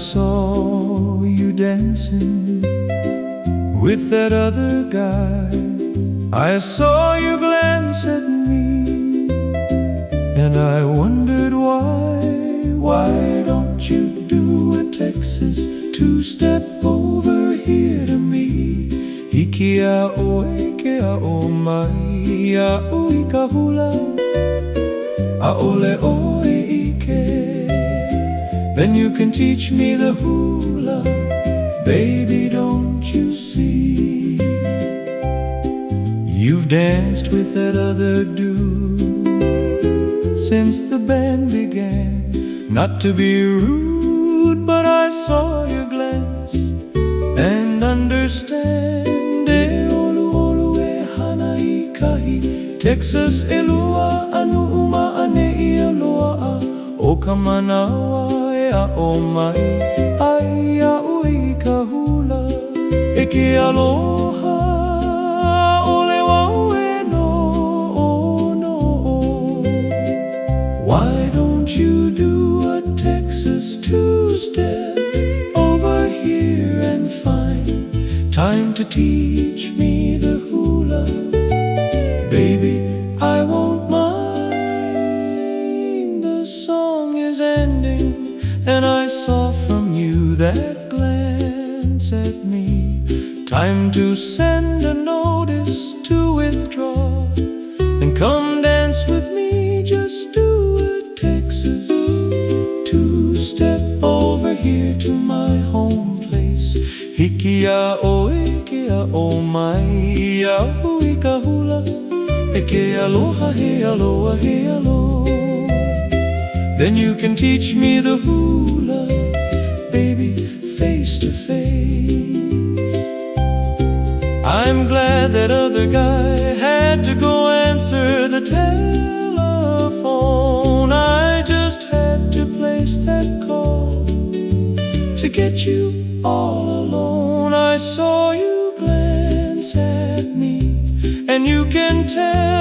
saw you dancing with that other guy. I saw you glance at me, and I wondered why. Why don't you do a Texas two-step over here to me? Hiki a oe ke a o mai a ui ka hula a ole oe ike. Then you can teach me the hula, baby, don't you see? You've danced with that other dude since the band began. Not to be rude, but I saw your glance and understand. E olu olu e hana I kahi Texas e lua anu uma ane I aloha a o ka manawa e a o mai ai a ui ka hula e ke aloha ole wau e no no. Why don't you do a Texas two-step over here and find time to teach me the hula? Baby, I won't mind. The song is ending, and I saw from you that glance at me. Time to send a notice to withdraw and come dance with me. Just do a Texas two-step over here to my home place. Hiki a oe ke a o mai a hui ka hula e ke aloha he aloha he alo. Then you can teach me the hula, baby, face to face. I'm glad that other guy had to go answer the telephone. I just had to place that call to get you all alone. I saw you glance at me, and you can tell